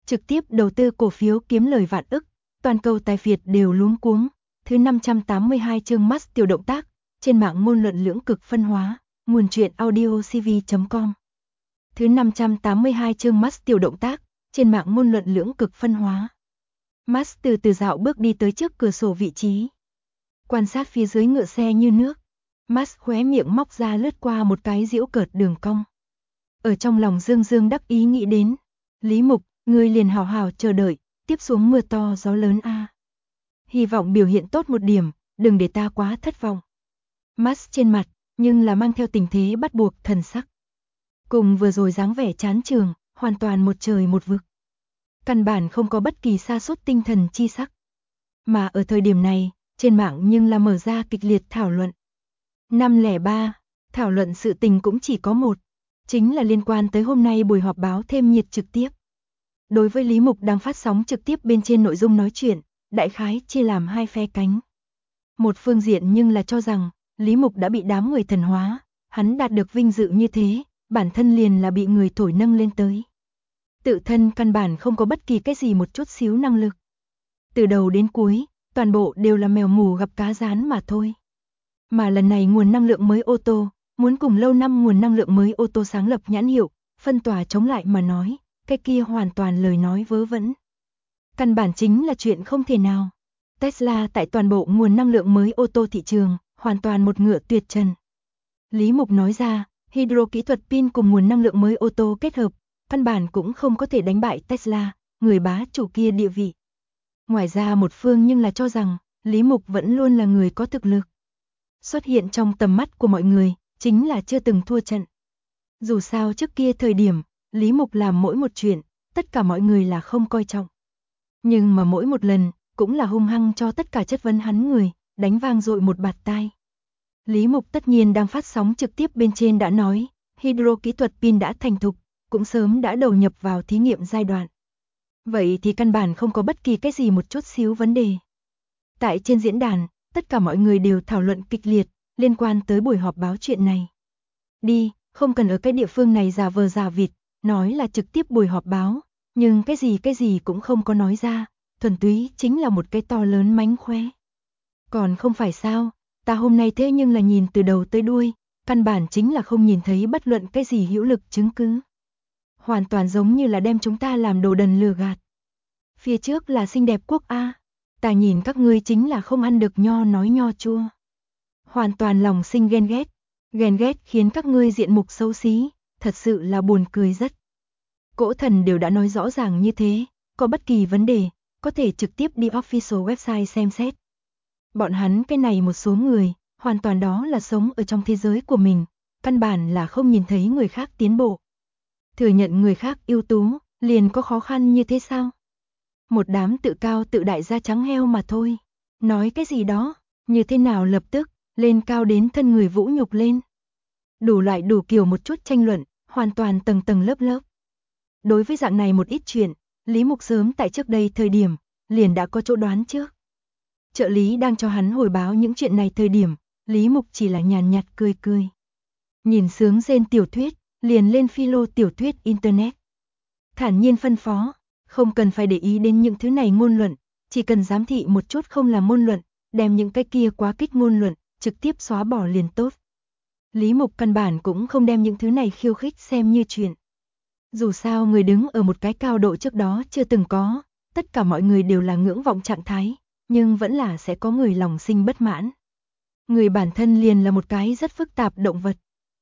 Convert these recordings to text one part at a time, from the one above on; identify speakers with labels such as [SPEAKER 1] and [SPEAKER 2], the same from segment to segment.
[SPEAKER 1] trực tiếp đầu tư cổ phiếu kiếm lời vạn ức, toàn cầu tài phiệt đều luống cuống. Thứ 582 chương Max tiểu động tác, trên mạng ngôn luận lưỡng cực phân hóa, nguồn truyện audiocv.com. Thứ 582 chương Max tiểu động tác, trên mạng ngôn luận lưỡng cực phân hóa. Max từ từ dạo bước đi tới trước cửa sổ vị trí. Quan sát phía dưới ngựa xe như nước. Max khóe miệng móc ra lướt qua một cái giễu cợt đường cong. Ở trong lòng dương dương đắc ý nghĩ đến. Lý Mục, ngươi liền hào hào chờ đợi, tiếp xuống mưa to gió lớn a. Hy vọng biểu hiện tốt một điểm, đừng để ta quá thất vọng. Max trên mặt, nhưng là mang theo tình thế bắt buộc thần sắc. Cùng vừa rồi dáng vẻ chán trường, hoàn toàn một trời một vực. Căn bản không có bất kỳ sa sút tinh thần chi sắc. Mà ở thời điểm này, trên mạng nhưng là mở ra kịch liệt thảo luận. 503, thảo luận sự tình cũng chỉ có một, chính là liên quan tới hôm nay buổi họp báo thêm nhiệt trực tiếp. Đối với Lý Mục đang phát sóng trực tiếp bên trên nội dung nói chuyện, đại khái chia làm hai phe cánh. Một phương diện nhưng là cho rằng, Lý Mục đã bị đám người thần hóa, hắn đạt được vinh dự như thế, bản thân liền là bị người thổi nâng lên tới. Tự thân căn bản không có bất kỳ cái gì một chút xíu năng lực. Từ đầu đến cuối, toàn bộ đều là mèo mù gặp cá rán mà thôi. Mà lần này nguồn năng lượng mới ô tô, muốn cùng lâu năm nguồn năng lượng mới ô tô sáng lập nhãn hiệu, phân tòa chống lại mà nói, cái kia hoàn toàn lời nói vớ vẩn. Căn bản chính là chuyện không thể nào. Tesla tại toàn bộ nguồn năng lượng mới ô tô thị trường, hoàn toàn một ngựa tuyệt trần. Lý Mục nói ra, hydro kỹ thuật pin cùng nguồn năng lượng mới ô tô kết hợp, căn bản cũng không có thể đánh bại Tesla, người bá chủ kia địa vị. Ngoài ra một phương nhưng là cho rằng, Lý Mục vẫn luôn là người có thực lực. Xuất hiện trong tầm mắt của mọi người, chính là chưa từng thua trận. Dù sao trước kia thời điểm, Lý Mục làm mỗi một chuyện, tất cả mọi người là không coi trọng. Nhưng mà mỗi một lần, cũng là hung hăng cho tất cả chất vấn hắn người, đánh vang dội một bạt tai. Lý Mục tất nhiên đang phát sóng trực tiếp bên trên đã nói, hydro kỹ thuật pin đã thành thục, cũng sớm đã đầu nhập vào thí nghiệm giai đoạn. Vậy thì căn bản không có bất kỳ cái gì một chút xíu vấn đề. Tại trên diễn đàn, tất cả mọi người đều thảo luận kịch liệt, liên quan tới buổi họp báo chuyện này. Đi, không cần ở cái địa phương này giả vờ giả vịt, nói là trực tiếp buổi họp báo, nhưng cái gì cũng không có nói ra, thuần túy chính là một cái to lớn mánh khóe. Còn không phải sao, ta hôm nay thế nhưng là nhìn từ đầu tới đuôi, căn bản chính là không nhìn thấy bất luận cái gì hữu lực chứng cứ. Hoàn toàn giống như là đem chúng ta làm đồ đần lừa gạt. Phía trước là xinh đẹp quốc A, ta nhìn các ngươi chính là không ăn được nho nói nho chua. Hoàn toàn lòng sinh ghen ghét khiến các ngươi diện mục xấu xí, thật sự là buồn cười rất. Cỗ thần đều đã nói rõ ràng như thế, có bất kỳ vấn đề, có thể trực tiếp đi official website xem xét. Bọn hắn cái này một số người, hoàn toàn đó là sống ở trong thế giới của mình, căn bản là không nhìn thấy người khác tiến bộ. Thừa nhận người khác ưu tú, liền có khó khăn như thế sao? Một đám tự cao tự đại da trắng heo mà thôi. Nói cái gì đó, như thế nào lập tức, lên cao đến thân người vũ nhục lên. Đủ loại đủ kiểu một chút tranh luận, hoàn toàn tầng tầng lớp lớp. Đối với dạng này một ít chuyện, Lý Mục sớm tại trước đây thời điểm, liền đã có chỗ đoán trước. Trợ lý đang cho hắn hồi báo những chuyện này thời điểm, Lý Mục chỉ là nhàn nhạt cười cười. Nhìn sướng rên tiểu thuyết, liền lên philo tiểu thuyết internet. Thản nhiên phân phó, không cần phải để ý đến những thứ này ngôn luận, chỉ cần giám thị một chút không là ngôn luận, đem những cái kia quá kích ngôn luận, trực tiếp xóa bỏ liền tốt. Lý Mục căn bản cũng không đem những thứ này khiêu khích xem như chuyện. Dù sao người đứng ở một cái cao độ trước đó chưa từng có, tất cả mọi người đều là ngưỡng vọng trạng thái, nhưng vẫn là sẽ có người lòng sinh bất mãn. Người bản thân liền là một cái rất phức tạp động vật.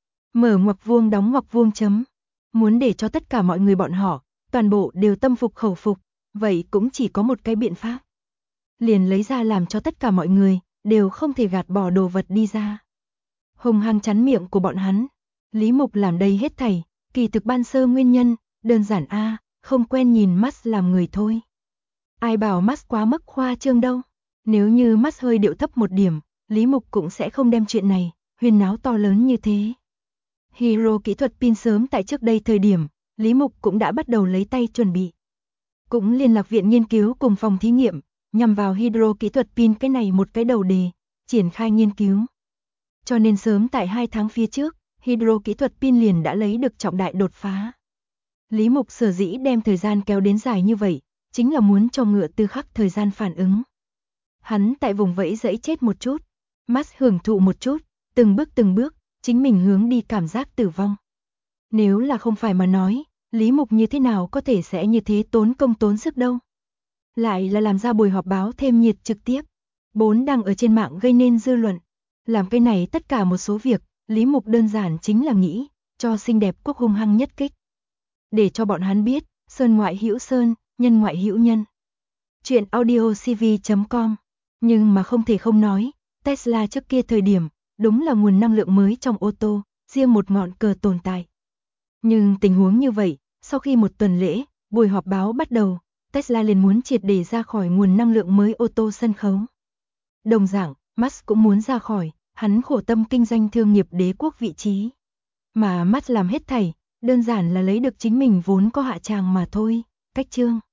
[SPEAKER 1] Mở ngoặc vuông đóng ngoặc vuông chấm. Muốn để cho tất cả mọi người bọn họ, toàn bộ đều tâm phục khẩu phục, vậy cũng chỉ có một cái biện pháp. Liền lấy ra làm cho tất cả mọi người, đều không thể gạt bỏ đồ vật đi ra. Hùng hăng chắn miệng của bọn hắn. Lý Mục làm đây hết thảy, kỳ thực ban sơ nguyên nhân, đơn giản a, không quen nhìn Max làm người thôi. Ai bảo Max quá mức khoa trương đâu. Nếu như Max hơi điệu thấp một điểm, Lý Mục cũng sẽ không đem chuyện này, huyên náo to lớn như thế. Hydro kỹ thuật pin sớm tại trước đây thời điểm, Lý Mục cũng đã bắt đầu lấy tay chuẩn bị. Cũng liên lạc viện nghiên cứu cùng phòng thí nghiệm, nhằm vào hydro kỹ thuật pin cái này một cái đầu đề, triển khai nghiên cứu. Cho nên sớm tại 2 tháng phía trước, hydro kỹ thuật pin liền đã lấy được trọng đại đột phá. Lý Mục sở dĩ đem thời gian kéo đến dài như vậy, chính là muốn cho ngựa tư khắc thời gian phản ứng. Hắn tại vùng vẫy dẫy chết một chút, Max hưởng thụ một chút, từng bước, chính mình hướng đi cảm giác tử vong. Nếu là không phải mà nói, Lý Mục như thế nào có thể sẽ như thế tốn công tốn sức đâu. Lại là làm ra buổi họp báo thêm nhiệt trực tiếp, 4 đăng ở trên mạng gây nên dư luận. Làm cái này tất cả một số việc, Lý Mục đơn giản chính là nghĩ, cho xinh đẹp quốc hung hăng nhất kích. Để cho bọn hắn biết, sơn ngoại hữu sơn, nhân ngoại hữu nhân. Chuyện audiocv.com. Nhưng mà không thể không nói, Tesla trước kia thời điểm, đúng là nguồn năng lượng mới trong ô tô, riêng một ngọn cờ tồn tại. Nhưng tình huống như vậy, sau khi một tuần lễ, buổi họp báo bắt đầu, Tesla liền muốn triệt để ra khỏi nguồn năng lượng mới ô tô sân khấu. Đồng dạng, Musk cũng muốn ra khỏi, hắn khổ tâm kinh doanh thương nghiệp đế quốc vị trí. Mà Musk làm hết thảy, đơn giản là lấy được chính mình vốn có hạ tràng mà thôi. Cách chương